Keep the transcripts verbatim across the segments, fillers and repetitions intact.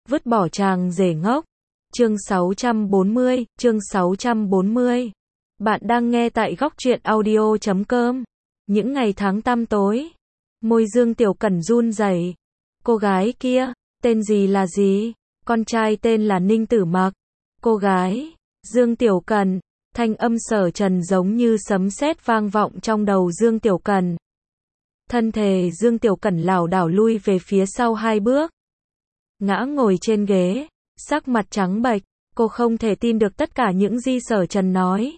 Vứt bỏ chàng rể ngốc. Chương sáu trăm bốn mươi, chương sáu trăm bốn mươi. Bạn đang nghe tại góc truyện audio chấm com. Những ngày tháng tăm tối. Môi Dương Tiểu Cẩn run rẩy. Cô gái kia, tên gì là gì? Con trai tên là Ninh Tử Mặc. Cô gái, Dương Tiểu Cẩn. Thanh âm Sở Trần giống như sấm sét vang vọng trong đầu Dương Tiểu Cẩn. Thân thể Dương Tiểu Cẩn lảo đảo lui về phía sau hai bước. Ngã ngồi trên ghế, sắc mặt trắng bệch, cô không thể tin được tất cả những gì Sở Trần nói.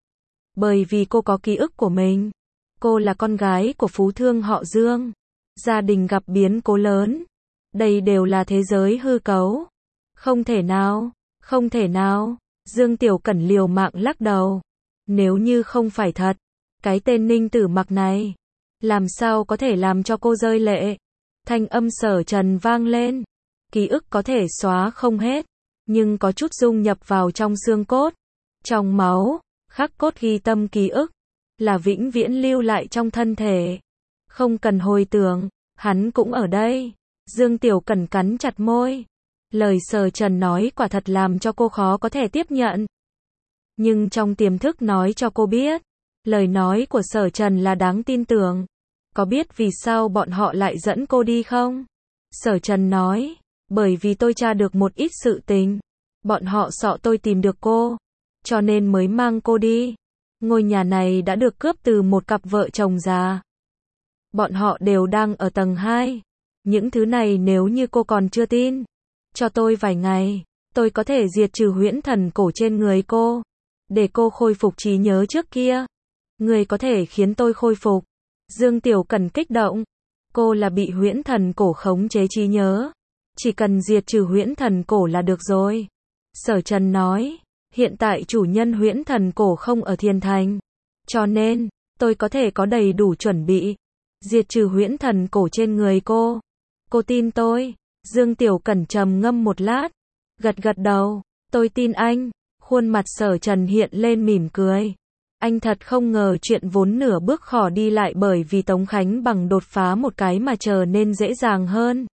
Bởi vì cô có ký ức của mình. Cô là con gái của phú thương họ Dương. Gia đình gặp biến cố lớn. Đây đều là thế giới hư cấu. Không thể nào, không thể nào. Dương Tiểu Cẩn liều mạng lắc đầu. Nếu như không phải thật, cái tên Ninh Tử Mặc này, làm sao có thể làm cho cô rơi lệ. Thanh âm Sở Trần vang lên. Ký ức có thể xóa không hết, nhưng có chút dung nhập vào trong xương cốt, trong máu, khắc cốt ghi tâm ký ức, là vĩnh viễn lưu lại trong thân thể. Không cần hồi tưởng, hắn cũng ở đây. Dương Tiểu Cẩn cắn chặt môi. Lời Sở Trần nói quả thật làm cho cô khó có thể tiếp nhận. Nhưng trong tiềm thức nói cho cô biết, lời nói của Sở Trần là đáng tin tưởng. Có biết vì sao bọn họ lại dẫn cô đi không? Sở Trần nói, bởi vì tôi tra được một ít sự tình. Bọn họ sợ tôi tìm được cô, cho nên mới mang cô đi. Ngôi nhà này đã được cướp từ một cặp vợ chồng già. Bọn họ đều đang ở tầng hai. Những thứ này nếu như cô còn chưa tin, cho tôi vài ngày, tôi có thể diệt trừ huyễn thần cổ trên người cô, để cô khôi phục trí nhớ trước kia. Người có thể khiến tôi khôi phục. Dương Tiểu Cẩn kích động. Cô là bị huyễn thần cổ khống chế trí nhớ. Chỉ cần diệt trừ huyễn thần cổ là được rồi. Sở Trần nói, hiện tại chủ nhân huyễn thần cổ không ở Thiên Thành. Cho nên, tôi có thể có đầy đủ chuẩn bị. Diệt trừ huyễn thần cổ trên người cô. Cô tin tôi. Dương Tiểu Cẩn trầm ngâm một lát. Gật gật đầu. Tôi tin anh. Khuôn mặt Sở Trần hiện lên mỉm cười. Anh thật không ngờ chuyện vốn nửa bước khó đi lại bởi vì Tống Khánh Bằng đột phá một cái mà trở nên dễ dàng hơn.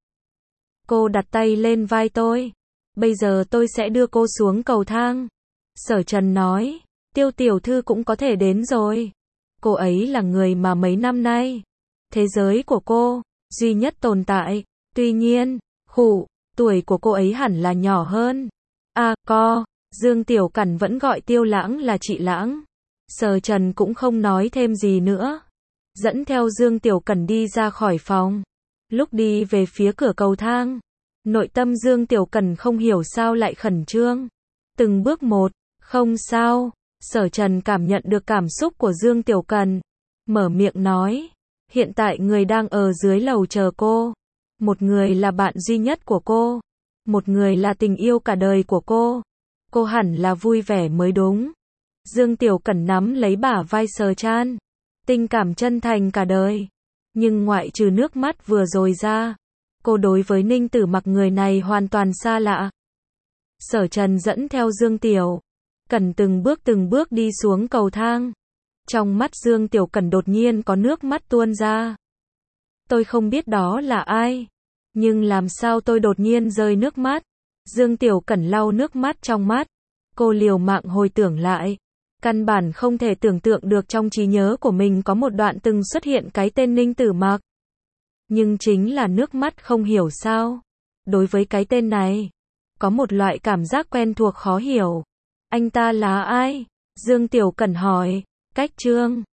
Cô đặt tay lên vai tôi. Bây giờ tôi sẽ đưa cô xuống cầu thang. Sở Trần nói, Tiêu tiểu thư cũng có thể đến rồi. Cô ấy là người mà mấy năm nay, thế giới của cô, duy nhất tồn tại. Tuy nhiên, khụ, tuổi của cô ấy hẳn là nhỏ hơn. À, co, Dương Tiểu Cẩn vẫn gọi Tiêu Lãng là chị Lãng. Sở Trần cũng không nói thêm gì nữa. Dẫn theo Dương Tiểu Cẩn đi ra khỏi phòng. Lúc đi về phía cửa cầu thang, nội tâm Dương Tiểu Cẩn không hiểu sao lại khẩn trương. Từng bước một, không sao. Sở Trần cảm nhận được cảm xúc của Dương Tiểu Cẩn. Mở miệng nói, hiện tại người đang ở dưới lầu chờ cô. Một người là bạn duy nhất của cô. Một người là tình yêu cả đời của cô. Cô hẳn là vui vẻ mới đúng. Dương Tiểu Cẩn nắm lấy bả vai Sở Trần. Tình cảm chân thành cả đời. Nhưng ngoại trừ nước mắt vừa rồi ra, cô đối với Ninh Tử Mặc người này hoàn toàn xa lạ. Sở Trần dẫn theo Dương Tiểu Cẩn từng bước từng bước đi xuống cầu thang. Trong mắt Dương Tiểu Cẩn đột nhiên có nước mắt tuôn ra. Tôi không biết đó là ai, nhưng làm sao tôi đột nhiên rơi nước mắt. Dương Tiểu Cẩn lau nước mắt trong mắt. Cô liều mạng hồi tưởng lại. Căn bản không thể tưởng tượng được trong trí nhớ của mình có một đoạn từng xuất hiện cái tên Ninh Tử Mặc. Nhưng chính là nước mắt không hiểu sao. Đối với cái tên này, có một loại cảm giác quen thuộc khó hiểu. Anh ta là ai? Dương Tiểu Cẩn hỏi. Cách Trương.